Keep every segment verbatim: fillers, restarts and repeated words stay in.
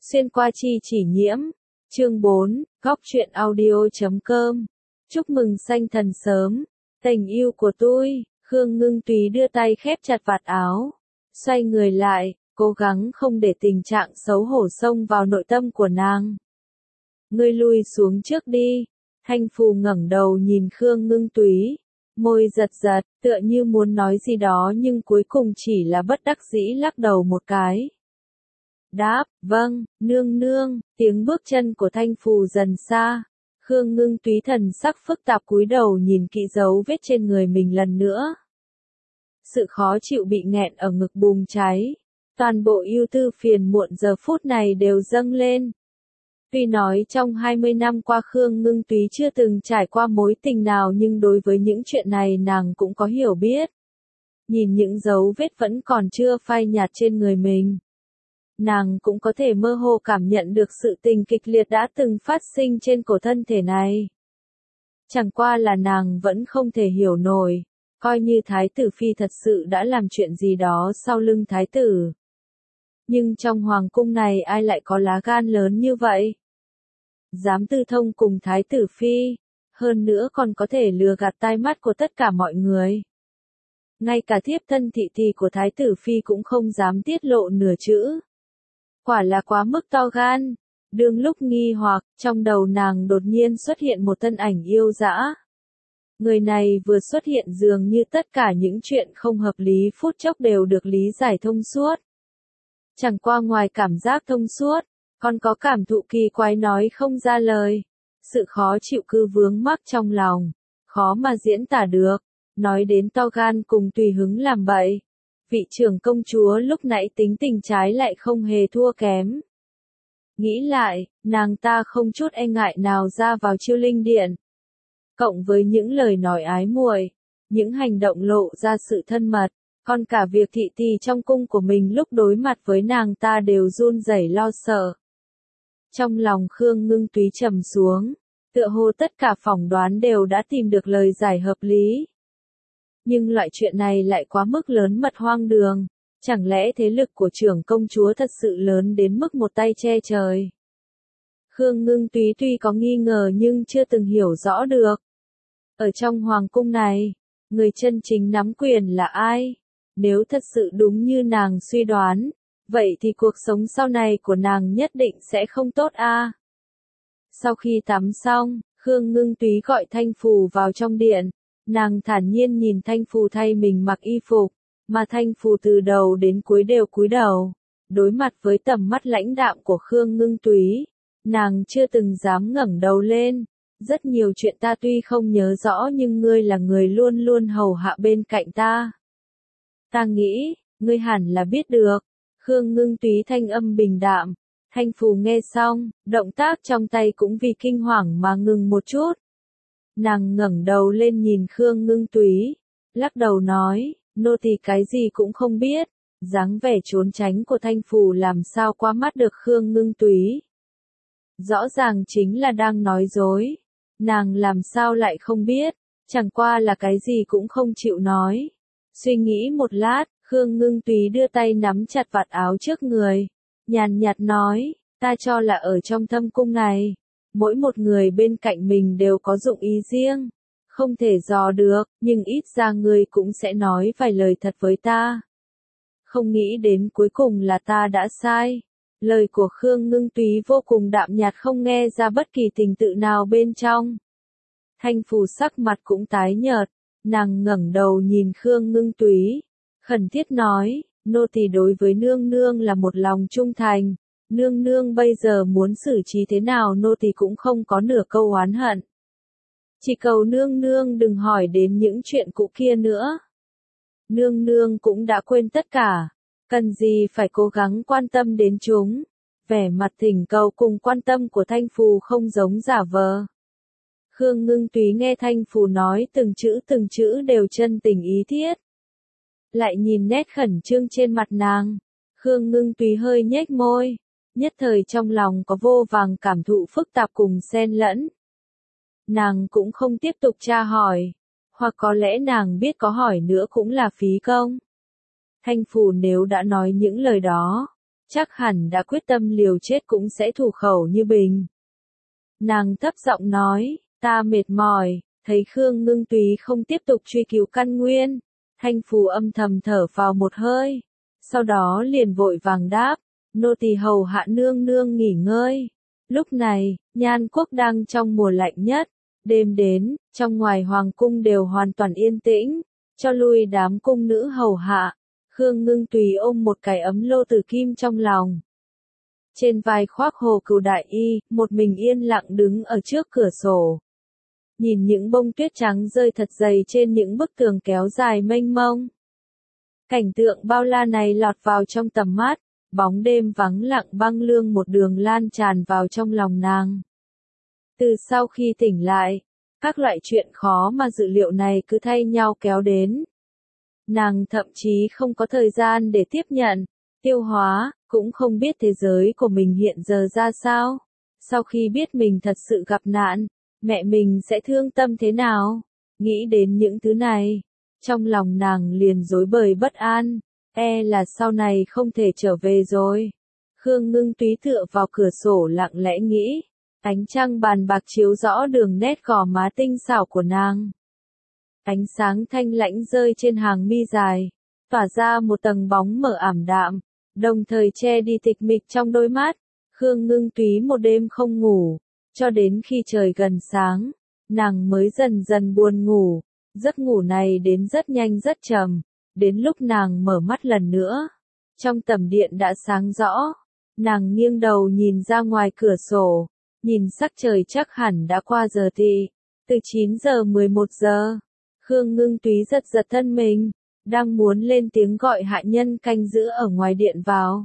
Xuyên qua chi chỉ nhiễm. Chương bốn, góc truyện audio chấm com. Chúc mừng sanh thần sớm. Tình yêu của tôi. Khương Ngưng Túy đưa tay khép chặt vạt áo. Xoay người lại, cố gắng không để tình trạng xấu hổ xông vào nội tâm của nàng. Ngươi lui xuống trước đi. Thanh Phù ngẩng đầu nhìn Khương Ngưng Túy. Môi giật giật, tựa như muốn nói gì đó nhưng cuối cùng chỉ là bất đắc dĩ lắc đầu một cái. Đáp, vâng, nương nương, tiếng bước chân của Thanh Phù dần xa. Khương Ngưng Túy thần sắc phức tạp cúi đầu nhìn kỹ dấu vết trên người mình lần nữa. Sự khó chịu bị nghẹn ở ngực bùng cháy. Toàn bộ ưu tư phiền muộn giờ phút này đều dâng lên. Tuy nói trong hai mươi năm qua Khương Ngưng Túy chưa từng trải qua mối tình nào nhưng đối với những chuyện này nàng cũng có hiểu biết. Nhìn những dấu vết vẫn còn chưa phai nhạt trên người mình. Nàng cũng có thể mơ hồ cảm nhận được sự tình kịch liệt đã từng phát sinh trên cổ thân thể này. Chẳng qua là nàng vẫn không thể hiểu nổi, coi như Thái tử Phi thật sự đã làm chuyện gì đó sau lưng Thái tử. Nhưng trong hoàng cung này ai lại có lá gan lớn như vậy? Dám tư thông cùng Thái tử Phi, hơn nữa còn có thể lừa gạt tai mắt của tất cả mọi người. Ngay cả thiếp thân thị thị của Thái tử Phi cũng không dám tiết lộ nửa chữ. Quả là quá mức to gan. Đương lúc nghi hoặc, trong đầu nàng đột nhiên xuất hiện một thân ảnh yêu dã. Người này vừa xuất hiện dường như tất cả những chuyện không hợp lý phút chốc đều được lý giải thông suốt. Chẳng qua ngoài cảm giác thông suốt, còn có cảm thụ kỳ quái nói không ra lời. Sự khó chịu cứ vướng mắc trong lòng, khó mà diễn tả được, nói đến to gan cùng tùy hứng làm bậy. Vị trưởng công chúa lúc nãy tính tình trái lại không hề thua kém. Nghĩ lại, nàng ta không chút e ngại nào ra vào Chiêu Linh Điện. Cộng với những lời nói ái muội, những hành động lộ ra sự thân mật, còn cả việc thị tỳ trong cung của mình lúc đối mặt với nàng ta đều run rẩy lo sợ. Trong lòng Khương Ngưng Túy trầm xuống, tựa hồ tất cả phỏng đoán đều đã tìm được lời giải hợp lý. Nhưng loại chuyện này lại quá mức lớn mật hoang đường, chẳng lẽ thế lực của trưởng công chúa thật sự lớn đến mức một tay che trời? Khương Ngưng Túy tuy có nghi ngờ nhưng chưa từng hiểu rõ được. Ở trong hoàng cung này, người chân chính nắm quyền là ai? Nếu thật sự đúng như nàng suy đoán, vậy thì cuộc sống sau này của nàng nhất định sẽ không tốt a. À? Sau khi tắm xong, Khương Ngưng Túy gọi Thanh Phù vào trong điện. Nàng thản nhiên nhìn Thanh Phù thay mình mặc y phục, mà Thanh Phù từ đầu đến cuối đều cúi đầu. Đối mặt với tầm mắt lãnh đạm của Khương Ngưng Túy, nàng chưa từng dám ngẩng đầu lên. Rất nhiều chuyện ta tuy không nhớ rõ nhưng ngươi là người luôn luôn hầu hạ bên cạnh ta. Ta nghĩ, ngươi hẳn là biết được. Khương Ngưng Túy thanh âm bình đạm. Thanh Phù nghe xong, động tác trong tay cũng vì kinh hoàng mà ngừng một chút. Nàng ngẩng đầu lên nhìn Khương Ngưng Túy, lắc đầu nói, nô tỳ cái gì cũng không biết. Dáng vẻ trốn tránh của Thanh Phù làm sao qua mắt được Khương Ngưng Túy. Rõ ràng chính là đang nói dối. Nàng làm sao lại không biết, chẳng qua là cái gì cũng không chịu nói. Suy nghĩ một lát, Khương Ngưng Túy đưa tay nắm chặt vạt áo trước người, nhàn nhạt nói, ta cho là ở trong thâm cung này, mỗi một người bên cạnh mình đều có dụng ý riêng, không thể dò được, nhưng ít ra ngươi cũng sẽ nói vài lời thật với ta. Không nghĩ đến cuối cùng là ta đã sai. Lời của Khương Ngưng Túy vô cùng đạm nhạt không nghe ra bất kỳ tình tự nào bên trong. Thanh Phù sắc mặt cũng tái nhợt, nàng ngẩng đầu nhìn Khương Ngưng Túy, khẩn thiết nói, nô tỳ đối với nương nương là một lòng trung thành, nương nương bây giờ muốn xử trí thế nào nô tỳ cũng không có nửa câu oán hận. Chỉ cầu nương nương đừng hỏi đến những chuyện cũ kia nữa. Nương nương cũng đã quên tất cả. Cần gì phải cố gắng quan tâm đến chúng. Vẻ mặt thỉnh cầu cùng quan tâm của Thanh Phù không giống giả vờ. Khương Ngưng Túy nghe Thanh Phù nói từng chữ từng chữ đều chân tình ý thiết. Lại nhìn nét khẩn trương trên mặt nàng. Khương Ngưng Túy hơi nhếch môi. Nhất thời trong lòng có vô vàng cảm thụ phức tạp cùng xen lẫn. Nàng cũng không tiếp tục tra hỏi. Hoặc có lẽ nàng biết có hỏi nữa cũng là phí công. Thanh Phù nếu đã nói những lời đó, chắc hẳn đã quyết tâm liều chết cũng sẽ thủ khẩu như bình. Nàng thấp giọng nói, ta mệt mỏi, thấy Khương Ngưng Túy không tiếp tục truy cứu căn nguyên, Thanh Phù âm thầm thở vào một hơi, sau đó liền vội vàng đáp, nô tỳ hầu hạ nương nương nghỉ ngơi. Lúc này, Nhan quốc đang trong mùa lạnh nhất, đêm đến, trong ngoài hoàng cung đều hoàn toàn yên tĩnh, cho lui đám cung nữ hầu hạ, Khương Ngưng Túy ôm một cái ấm lô tử kim trong lòng. Trên vai khoác hồ cừu đại y, một mình yên lặng đứng ở trước cửa sổ. Nhìn những bông tuyết trắng rơi thật dày trên những bức tường kéo dài mênh mông. Cảnh tượng bao la này lọt vào trong tầm mắt, bóng đêm vắng lặng băng lương một đường lan tràn vào trong lòng nàng. Từ sau khi tỉnh lại, các loại chuyện khó mà dự liệu này cứ thay nhau kéo đến. Nàng thậm chí không có thời gian để tiếp nhận, tiêu hóa, cũng không biết thế giới của mình hiện giờ ra sao. Sau khi biết mình thật sự gặp nạn, mẹ mình sẽ thương tâm thế nào? Nghĩ đến những thứ này, trong lòng nàng liền rối bời bất an, e là sau này không thể trở về rồi. Khương Ngưng Túy tựa vào cửa sổ lặng lẽ nghĩ, ánh trăng bàn bạc chiếu rõ đường nét gò má tinh xảo của nàng. Ánh sáng thanh lãnh rơi trên hàng mi dài, tỏa ra một tầng bóng mờ ảm đạm, đồng thời che đi tịch mịch trong đôi mắt. Khương Ngưng Túy một đêm không ngủ, cho đến khi trời gần sáng, nàng mới dần dần buồn ngủ. Giấc ngủ này đến rất nhanh rất trầm, đến lúc nàng mở mắt lần nữa, trong tầm điện đã sáng rõ. Nàng nghiêng đầu nhìn ra ngoài cửa sổ, nhìn sắc trời chắc hẳn đã qua giờ tỵ, từ chín giờ mười một giờ. Khương Ngưng Túy giật giật thân mình, đang muốn lên tiếng gọi hạ nhân canh giữ ở ngoài điện vào.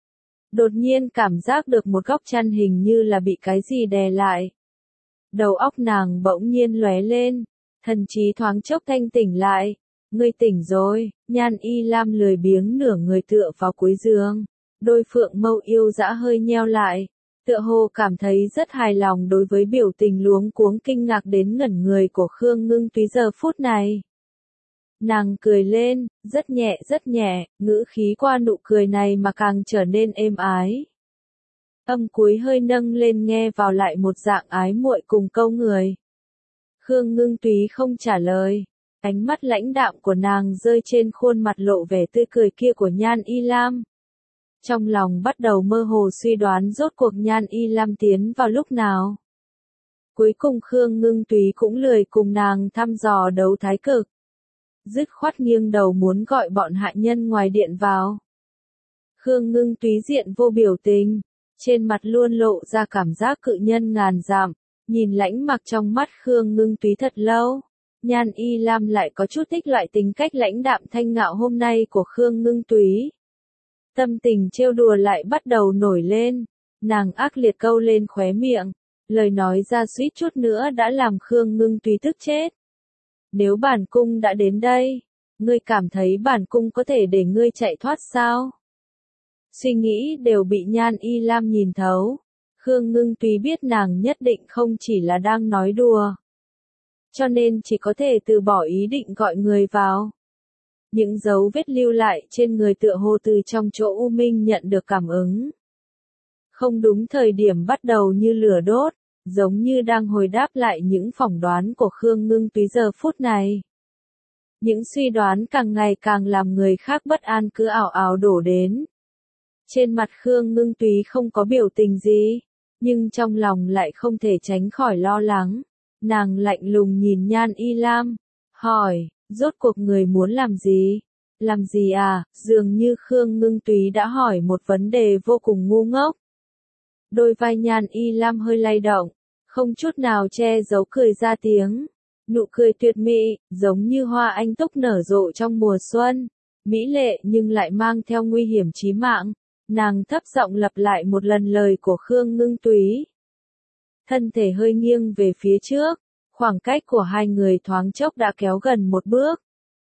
Đột nhiên cảm giác được một góc chăn hình như là bị cái gì đè lại. Đầu óc nàng bỗng nhiên lóe lên, thần trí thoáng chốc thanh tỉnh lại. Ngươi tỉnh rồi, Nhan Y Lam lười biếng nửa người tựa vào cuối giường, đôi phượng mâu yêu dã hơi nheo lại, tựa hồ cảm thấy rất hài lòng đối với biểu tình luống cuống kinh ngạc đến ngẩn người của Khương Ngưng Túy giờ phút này. Nàng cười lên, rất nhẹ rất nhẹ, ngữ khí qua nụ cười này mà càng trở nên êm ái. Âm cuối hơi nâng lên nghe vào lại một dạng ái muội cùng câu người. Khương Ngưng Túy không trả lời, ánh mắt lãnh đạm của nàng rơi trên khuôn mặt lộ vẻ tươi cười kia của Nhan Y Lam. Trong lòng bắt đầu mơ hồ suy đoán rốt cuộc Nhan Y Lam tiến vào lúc nào. Cuối cùng Khương Ngưng Túy cũng lười cùng nàng thăm dò đấu thái cực. Dứt khoát nghiêng đầu muốn gọi bọn hạ nhân ngoài điện vào. Khương Ngưng Túy diện vô biểu tình, trên mặt luôn lộ ra cảm giác cự nhân ngàn dặm, nhìn lãnh mặc trong mắt Khương Ngưng Túy thật lâu. Nhan Y Lam lại có chút thích loại tính cách lãnh đạm thanh ngạo hôm nay của Khương Ngưng Túy. Tâm tình trêu đùa lại bắt đầu nổi lên, nàng ác liệt câu lên khóe miệng, lời nói ra suýt chút nữa đã làm Khương Ngưng Túy tức chết. Nếu bản cung đã đến đây, ngươi cảm thấy bản cung có thể để ngươi chạy thoát sao? Suy nghĩ đều bị Nhan Y Lam nhìn thấu. Khương Ngưng Túy biết nàng nhất định không chỉ là đang nói đùa. Cho nên chỉ có thể từ bỏ ý định gọi người vào. Những dấu vết lưu lại trên người tựa hồ từ trong chỗ U Minh nhận được cảm ứng. Không đúng thời điểm bắt đầu như lửa đốt, giống như đang hồi đáp lại những phỏng đoán của Khương Ngưng Túy giờ phút này. Những suy đoán càng ngày càng làm người khác bất an cứ ảo ảo đổ đến. Trên mặt Khương Ngưng Túy không có biểu tình gì, nhưng trong lòng lại không thể tránh khỏi lo lắng. Nàng lạnh lùng nhìn Nhan Y Lam, hỏi, rốt cuộc người muốn làm gì? Làm gì à? Dường như Khương Ngưng Túy đã hỏi một vấn đề vô cùng ngu ngốc. Đôi vai Nhan Y Lam hơi lay động, không chút nào che giấu cười ra tiếng. Nụ cười tuyệt mỹ, giống như hoa anh túc nở rộ trong mùa xuân. Mỹ lệ nhưng lại mang theo nguy hiểm chí mạng. Nàng thấp giọng lặp lại một lần lời của Khương Ngưng Túy. Thân thể hơi nghiêng về phía trước, khoảng cách của hai người thoáng chốc đã kéo gần một bước.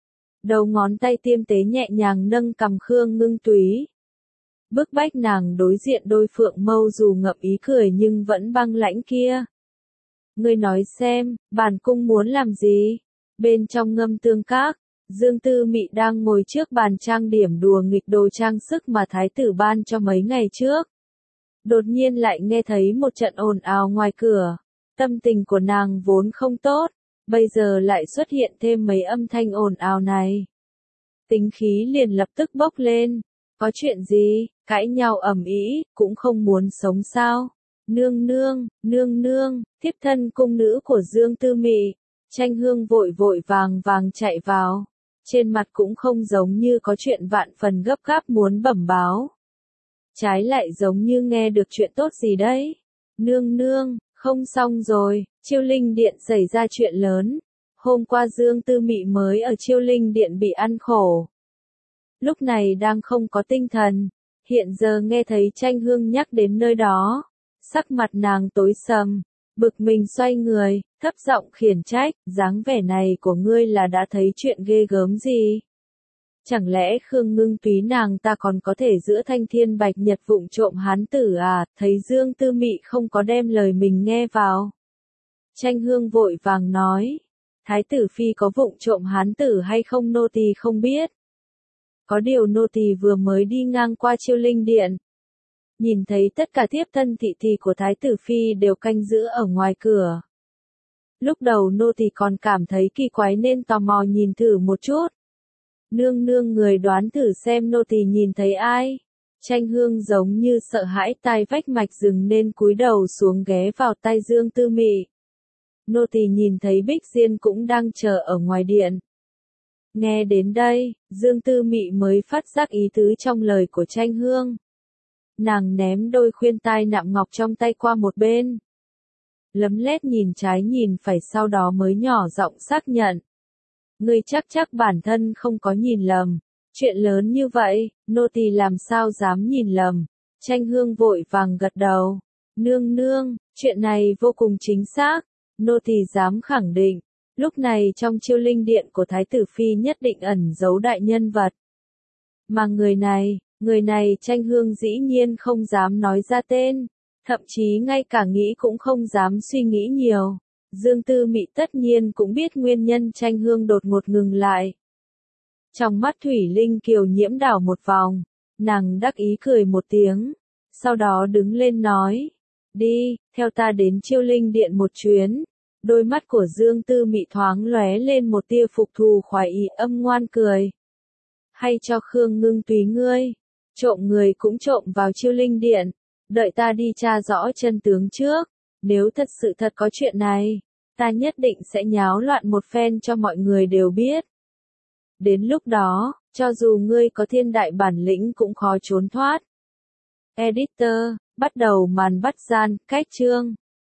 Đầu ngón tay tiêm tế nhẹ nhàng nâng cằm Khương Ngưng Túy. Bức bách nàng đối diện đôi phượng mâu dù ngậm ý cười nhưng vẫn băng lãnh kia. Ngươi nói xem, bản cung muốn làm gì? Bên trong ngâm tương các, Dương Tư Mị đang ngồi trước bàn trang điểm đùa nghịch đồ trang sức mà thái tử ban cho mấy ngày trước. Đột nhiên lại nghe thấy một trận ồn ào ngoài cửa. Tâm tình của nàng vốn không tốt, bây giờ lại xuất hiện thêm mấy âm thanh ồn ào này. Tính khí liền lập tức bốc lên. Có chuyện gì, cãi nhau ầm ĩ, cũng không muốn sống sao? Nương nương, nương nương, thiếp thân cung nữ của Dương Tư Mị. Tranh Hương vội vội vàng vàng chạy vào. Trên mặt cũng không giống như có chuyện vạn phần gấp gáp muốn bẩm báo. Trái lại giống như nghe được chuyện tốt gì đấy. Nương nương, không xong rồi, Chiêu Linh Điện xảy ra chuyện lớn. Hôm qua Dương Tư Mị mới ở Chiêu Linh Điện bị ăn khổ. Lúc này đang không có tinh thần. Hiện giờ nghe thấy Tranh Hương nhắc đến nơi đó. Sắc mặt nàng tối sầm. Bực mình xoay người, thấp giọng khiển trách, dáng vẻ này của ngươi là đã thấy chuyện ghê gớm gì? Chẳng lẽ Khương Ngưng Túy nàng ta còn có thể giữa thanh thiên bạch nhật vụng trộm hán tử à? Thấy Dương Tư Mị không có đem lời mình nghe vào. Tranh Hương vội vàng nói, thái tử phi có vụng trộm hán tử hay không nô tỳ không biết. Có điều nô tỳ vừa mới đi ngang qua Chiêu Linh Điện. Nhìn thấy tất cả thiếp thân thị thị của thái tử phi đều canh giữ ở ngoài cửa. Lúc đầu nô tỳ còn cảm thấy kỳ quái nên tò mò nhìn thử một chút. Nương nương người đoán thử xem nô tỳ nhìn thấy ai. Tranh Hương giống như sợ hãi tai vách mạch rừng nên cúi đầu xuống ghé vào tai Dương Tư Mị. Nô tỳ nhìn thấy Bích Diên cũng đang chờ ở ngoài điện. Nghe đến đây, Dương Tư Mị mới phát giác ý tứ trong lời của Tranh Hương. Nàng ném đôi khuyên tai nạm ngọc trong tay qua một bên. Lấm lét nhìn trái nhìn phải sau đó mới nhỏ giọng xác nhận. Ngươi chắc chắc bản thân không có nhìn lầm. Chuyện lớn như vậy, nô tỳ làm sao dám nhìn lầm. Tranh Hương vội vàng gật đầu. Nương nương, chuyện này vô cùng chính xác. Nô tỳ dám khẳng định. Lúc này trong Chiêu Linh Điện của Thái tử Phi nhất định ẩn giấu đại nhân vật. Mà người này, người này Tranh Hương dĩ nhiên không dám nói ra tên. Thậm chí ngay cả nghĩ cũng không dám suy nghĩ nhiều. Dương Tư Mị tất nhiên cũng biết nguyên nhân Tranh Hương đột ngột ngừng lại. Trong mắt Thủy Linh Kiều Nhiễm đảo một vòng, nàng đắc ý cười một tiếng, sau đó đứng lên nói, đi, theo ta đến Chiêu Linh Điện một chuyến. Đôi mắt của Dương Tư Mị thoáng lóe lên một tia phục thù khoái ý âm ngoan cười. Hay cho Khương Ngưng Túy ngươi, trộm người cũng trộm vào Chiêu Linh Điện, đợi ta đi tra rõ chân tướng trước. Nếu thật sự thật có chuyện này, ta nhất định sẽ nháo loạn một phen cho mọi người đều biết. Đến lúc đó, cho dù ngươi có thiên đại bản lĩnh cũng khó trốn thoát. Editor, bắt đầu màn bắt gian, cách chương.